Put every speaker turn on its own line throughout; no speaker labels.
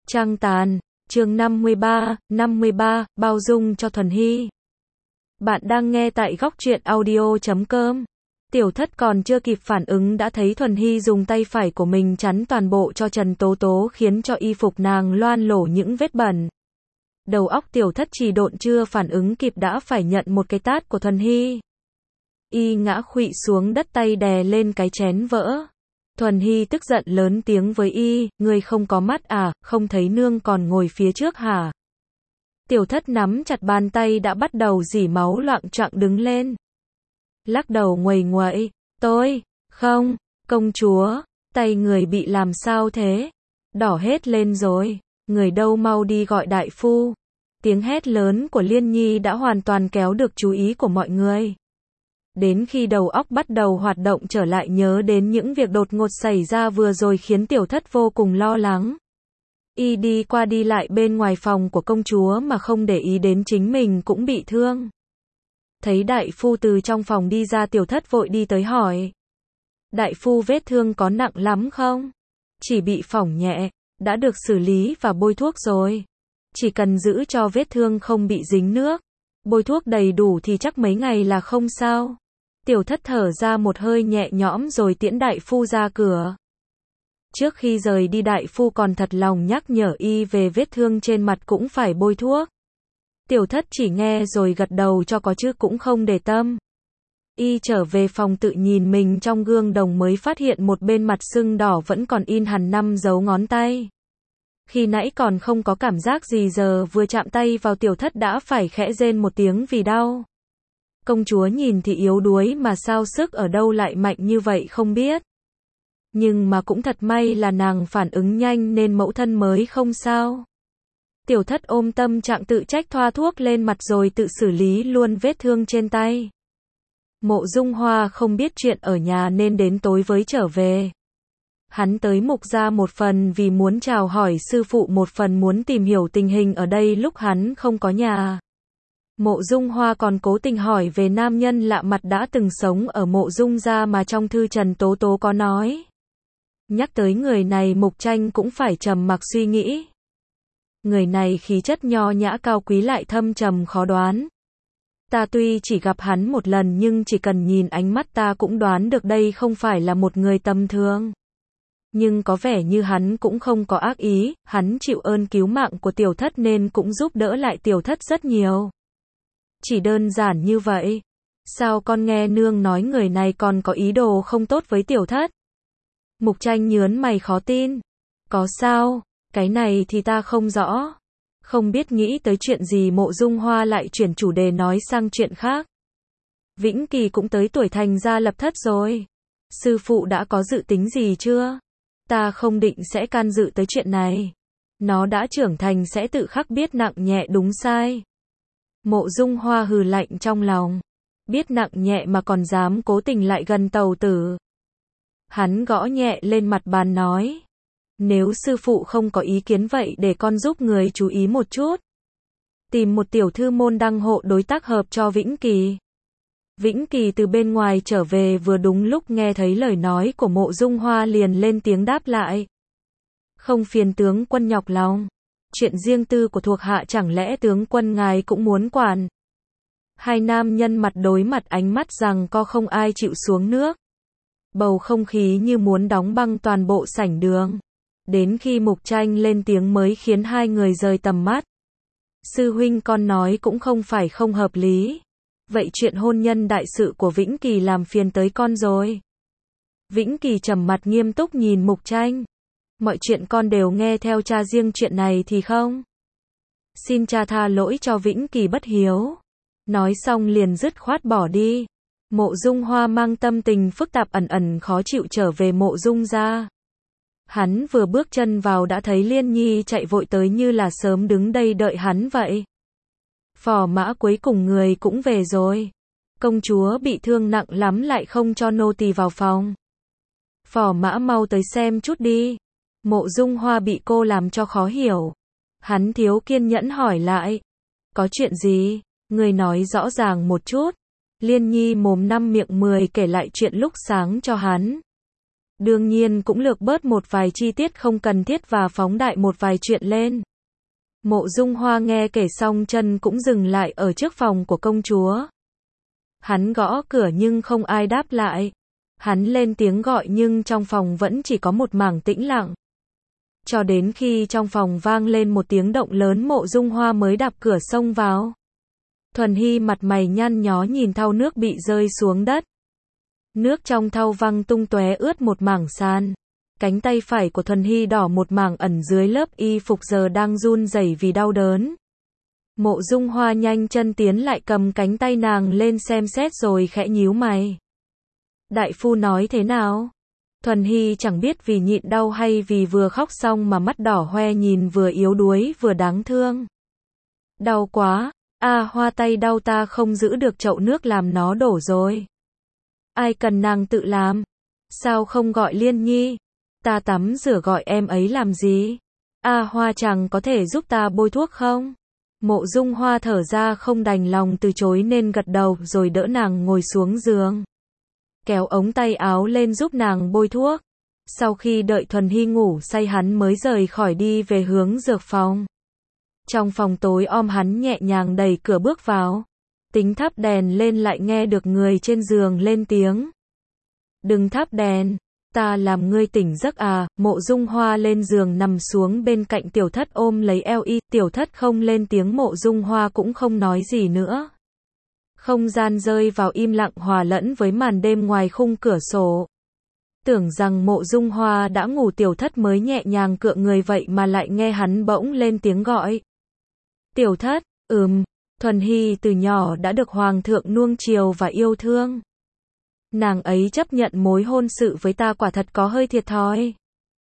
Trăng tàn, chương 53, bao dung cho Thuần Hy. Bạn đang nghe tại góc truyện audio.com. Tiểu Thất còn chưa kịp phản ứng đã thấy Thuần Hy dùng tay phải của mình chắn toàn bộ cho Trần Tố Tố khiến cho y phục nàng loang lổ những vết bẩn. Đầu óc Tiểu Thất chỉ độn chưa phản ứng kịp đã phải nhận một cái tát của Thuần Hy. Y ngã khuỵu xuống đất tay đè lên cái chén vỡ. Thuần Hy tức giận lớn tiếng với y, ngươi không có mắt à, không thấy nương còn ngồi phía trước hả? Tiểu Thất nắm chặt bàn tay đã bắt đầu rỉ máu loạng choạng đứng lên. Lắc đầu nguầy nguậy, không, công chúa, tay người bị làm sao thế? Đỏ hết lên rồi, người đâu mau đi gọi đại phu. Tiếng hét lớn của Liên Nhi đã hoàn toàn kéo được chú ý của mọi người. Đến khi đầu óc bắt đầu hoạt động trở lại nhớ đến những việc đột ngột xảy ra vừa rồi khiến Tiểu Thất vô cùng lo lắng. Y đi qua đi lại bên ngoài phòng của công chúa mà không để ý đến chính mình cũng bị thương. Thấy đại phu từ trong phòng đi ra Tiểu Thất vội đi tới hỏi. Đại phu vết thương có nặng lắm không? Chỉ bị phỏng nhẹ, đã được xử lý và bôi thuốc rồi. Chỉ cần giữ cho vết thương không bị dính nước. Bôi thuốc đầy đủ thì chắc mấy ngày là không sao. Tiểu Thất thở ra một hơi nhẹ nhõm rồi tiễn đại phu ra cửa. Trước khi rời đi đại phu còn thật lòng nhắc nhở y về vết thương trên mặt cũng phải bôi thuốc. Tiểu Thất chỉ nghe rồi gật đầu cho có chứ cũng không để tâm. Y trở về phòng tự nhìn mình trong gương đồng mới phát hiện một bên mặt sưng đỏ vẫn còn in hằn 5 dấu ngón tay. Khi nãy còn không có cảm giác gì giờ vừa chạm tay vào Tiểu Thất đã phải khẽ rên một tiếng vì đau. Công chúa nhìn thì yếu đuối mà sao sức ở đâu lại mạnh như vậy không biết. Nhưng mà cũng thật may là nàng phản ứng nhanh nên mẫu thân mới không sao. Tiểu Thất ôm tâm trạng tự trách thoa thuốc lên mặt rồi tự xử lý luôn vết thương trên tay. Mộ Dung Hoa không biết chuyện ở nhà nên đến tối với trở về. Hắn tới Mục gia một phần vì muốn chào hỏi sư phụ một phần muốn tìm hiểu tình hình ở đây lúc hắn không có nhà. Mộ Dung Hoa còn cố tình hỏi về nam nhân lạ mặt đã từng sống ở Mộ Dung gia mà trong thư Trần Tố Tố có nói. Nhắc tới người này Mục Tranh cũng phải trầm mặc suy nghĩ. Người này khí chất nho nhã cao quý lại thâm trầm khó đoán. Ta tuy chỉ gặp hắn một lần nhưng chỉ cần nhìn ánh mắt ta cũng đoán được đây không phải là một người tầm thường. Nhưng có vẻ như hắn cũng không có ác ý, hắn chịu ơn cứu mạng của Tiểu Thất nên cũng giúp đỡ lại Tiểu Thất rất nhiều. Chỉ đơn giản như vậy. Sao con nghe nương nói người này còn có ý đồ không tốt với Tiểu Thất? Mục Tranh nhớn mày khó tin. Có sao? Cái này thì ta không rõ. Không biết nghĩ tới chuyện gì Mộ Dung Hoa lại chuyển chủ đề nói sang chuyện khác. Vĩnh Kỳ cũng tới tuổi thành gia lập thất rồi. Sư phụ đã có dự tính gì chưa? Ta không định sẽ can dự tới chuyện này. Nó đã trưởng thành sẽ tự khắc biết nặng nhẹ đúng sai. Mộ Dung Hoa hừ lạnh trong lòng. Biết nặng nhẹ mà còn dám cố tình lại gần tàu tử. Hắn gõ nhẹ lên mặt bàn nói. Nếu sư phụ không có ý kiến vậy để con giúp người chú ý một chút. Tìm một tiểu thư môn đăng hộ đối tác hợp cho Vĩnh Kỳ. Vĩnh Kỳ từ bên ngoài trở về vừa đúng lúc nghe thấy lời nói của Mộ Dung Hoa liền lên tiếng đáp lại. Không phiền tướng quân nhọc lòng. Chuyện riêng tư của thuộc hạ chẳng lẽ tướng quân ngài cũng muốn quản. Hai nam nhân mặt đối mặt ánh mắt rằng co không ai chịu xuống nước. Bầu không khí như muốn đóng băng toàn bộ sảnh đường. Đến khi Mục Tranh lên tiếng mới khiến hai người rời tầm mắt. Sư huynh con nói cũng không phải không hợp lý. Vậy chuyện hôn nhân đại sự của Vĩnh Kỳ làm phiền tới con rồi. Vĩnh Kỳ trầm mặt nghiêm túc nhìn Mục Tranh. Mọi chuyện con đều nghe theo cha riêng chuyện này thì không. Xin cha tha lỗi cho Vĩnh Kỳ bất hiếu. Nói xong liền dứt khoát bỏ đi. Mộ Dung Hoa mang tâm tình phức tạp ẩn ẩn khó chịu trở về Mộ Dung gia. Hắn vừa bước chân vào đã thấy Liên Nhi chạy vội tới như là sớm đứng đây đợi hắn vậy. Phò mã cuối cùng người cũng về rồi. Công chúa bị thương nặng lắm lại không cho nô tỳ vào phòng. Phò mã mau tới xem chút đi. Mộ Dung Hoa bị cô làm cho khó hiểu. Hắn thiếu kiên nhẫn hỏi lại. Có chuyện gì? Người nói rõ ràng một chút. Liên Nhi mồm năm miệng 10 kể lại chuyện lúc sáng cho hắn. Đương nhiên cũng lược bớt một vài chi tiết không cần thiết và phóng đại một vài chuyện lên. Mộ Dung Hoa nghe kể xong chân cũng dừng lại ở trước phòng của công chúa. Hắn gõ cửa nhưng không ai đáp lại. Hắn lên tiếng gọi nhưng trong phòng vẫn chỉ có một mảng tĩnh lặng. Cho đến khi trong phòng vang lên một tiếng động lớn, Mộ Dung Hoa mới đạp cửa xông vào. Thuần Hy mặt mày nhăn nhó nhìn thau nước bị rơi xuống đất. Nước trong thau văng tung tóe ướt một mảng sàn. Cánh tay phải của Thuần Hy đỏ một mảng ẩn dưới lớp y phục giờ đang run rẩy vì đau đớn. Mộ Dung Hoa nhanh chân tiến lại cầm cánh tay nàng lên xem xét rồi khẽ nhíu mày. Đại phu nói thế nào? Thuần Hy chẳng biết vì nhịn đau hay vì vừa khóc xong mà mắt đỏ hoe nhìn vừa yếu đuối vừa đáng thương. Đau quá, Hoa tay đau, ta không giữ được chậu nước làm nó đổ rồi. Ai cần nàng tự làm? Sao không gọi Liên Nhi? Ta tắm rửa gọi em ấy làm gì? Hoa chàng có thể giúp ta bôi thuốc không? Mộ Dung Hoa thở ra không đành lòng từ chối nên gật đầu rồi đỡ nàng ngồi xuống giường. Kéo ống tay áo lên giúp nàng bôi thuốc. Sau khi đợi Thuần Hy ngủ say hắn mới rời khỏi đi về hướng dược phòng. Trong phòng tối om hắn nhẹ nhàng đẩy cửa bước vào. Tính thắp đèn lên lại nghe được người trên giường lên tiếng. Đừng thắp đèn, ta làm ngươi tỉnh giấc à? Mộ Dung Hoa lên giường nằm xuống bên cạnh Tiểu Thất ôm lấy eo y. Tiểu Thất không lên tiếng, Mộ Dung Hoa cũng không nói gì nữa. Không gian rơi vào im lặng hòa lẫn với màn đêm ngoài khung cửa sổ. Tưởng rằng Mộ Dung Hoa đã ngủ, Tiểu Thất mới nhẹ nhàng cựa người vậy mà lại nghe hắn bỗng lên tiếng gọi. Tiểu Thất, Thuần Hy từ nhỏ đã được Hoàng thượng nuông chiều và yêu thương. Nàng ấy chấp nhận mối hôn sự với ta quả thật có hơi thiệt thòi.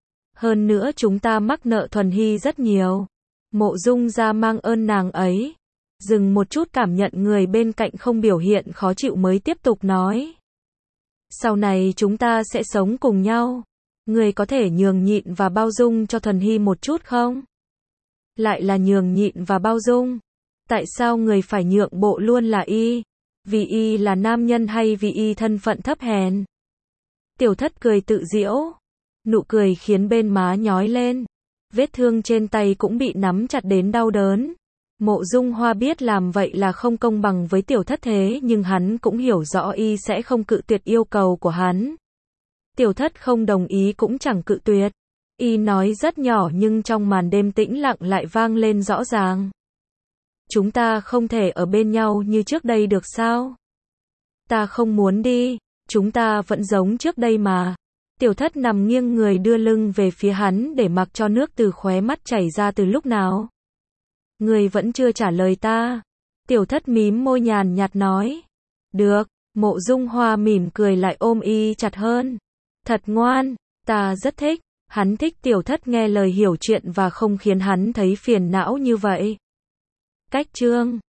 Hơn nữa chúng ta mắc nợ Thuần Hy rất nhiều. Mộ Dung gia mang ơn nàng ấy. Dừng một chút cảm nhận người bên cạnh không biểu hiện khó chịu mới tiếp tục nói. Sau này chúng ta sẽ sống cùng nhau. Người có thể nhường nhịn và bao dung cho Thuần Hy một chút không? Lại là nhường nhịn và bao dung. Tại sao người phải nhượng bộ luôn là y? Vì y là nam nhân hay vì y thân phận thấp hèn? Tiểu Thất cười tự giễu. Nụ cười khiến bên má nhói lên. Vết thương trên tay cũng bị nắm chặt đến đau đớn. Mộ Dung Hoa biết làm vậy là không công bằng với Tiểu Thất, thế nhưng hắn cũng hiểu rõ y sẽ không cự tuyệt yêu cầu của hắn. Tiểu Thất không đồng ý cũng chẳng cự tuyệt. Y nói rất nhỏ nhưng trong màn đêm tĩnh lặng lại vang lên rõ ràng. Chúng ta không thể ở bên nhau như trước đây được sao? Ta không muốn đi, chúng ta vẫn giống trước đây mà. Tiểu Thất nằm nghiêng người đưa lưng về phía hắn để mặc cho nước từ khóe mắt chảy ra từ lúc nào. Người vẫn chưa trả lời ta. Tiểu Thất mím môi nhàn nhạt nói. Được, Mộ Dung Hoa mỉm cười lại ôm y chặt hơn. Thật ngoan, ta rất thích. Hắn thích Tiểu Thất nghe lời hiểu chuyện và không khiến hắn thấy phiền não như vậy. Cách chương